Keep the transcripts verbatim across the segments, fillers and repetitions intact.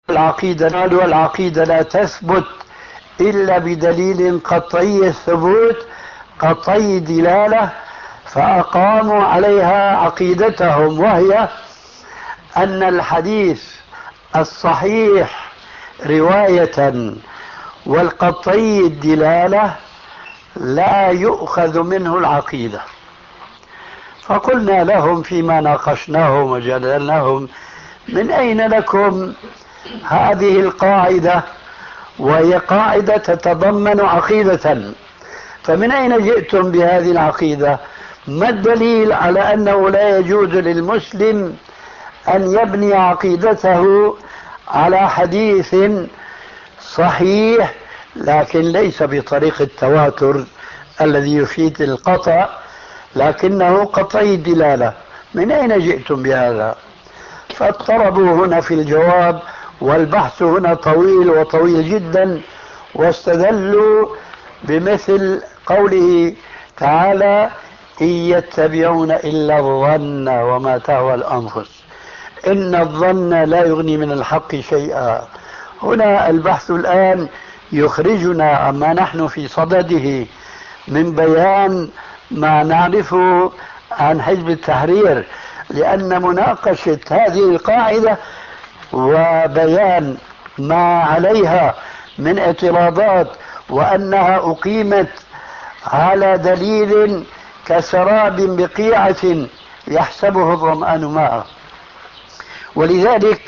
العقيدة قالوا العقيدة لا تثبت إلا بدليل قطعي الثبوت قطعي دلالة، فأقاموا عليها عقيدتهم، وهي أن الحديث الصحيح رواية والقطعي الدلالة لا يؤخذ منه العقيدة. فقلنا لهم فيما ناقشناهم وجدلناهم: من أين لكم هذه القاعدة؟ وهي قاعدة تتضمن عقيدة، فمن أين جئتم بهذه العقيدة؟ ما الدليل على أنه لا يجوز للمسلم أن يبني عقيدته على حديث صحيح لكن ليس بطريق التواتر الذي يفيد القطع، لكنه قطعي الدلالة؟ من أين جئتم بهذا؟ فاضطربوا هنا في الجواب، والبحث هنا طويل وطويل جدا، واستدلوا بمثل قوله تعالى: إن يتبعون إلا الظن وما تهوى الأنفس إن الظن لا يغني من الحق شيئا. هنا البحث الآن يخرجنا عما نحن في صدده من بيان ما نعرفه عن حزب التحرير، لأن مناقشة هذه القاعدة وبيان ما عليها من اعتراضات وأنها أقيمت على دليل كسراب بقيعة يحسبه الظمآن ماء. ولذلك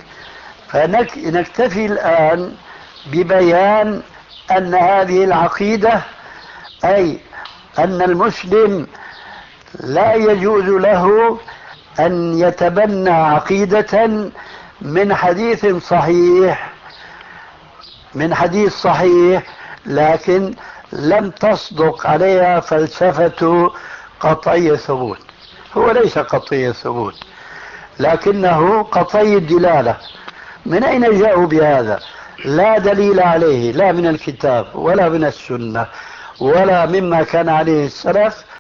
فنكتفي الآن ببيان أن هذه العقيدة، أي أن المسلم لا يجوز له أن يتبنى عقيدة من حديث صحيح من حديث صحيح لكن لم تصدق عليها فلسفة قطعي الثبوت. هو ليس قطعي الثبوت لكنه قطعي الدلالة. من أين جاءوا بهذا؟ لا دليل عليه، لا من الكتاب ولا من السنة ولا مما كان عليه السلف.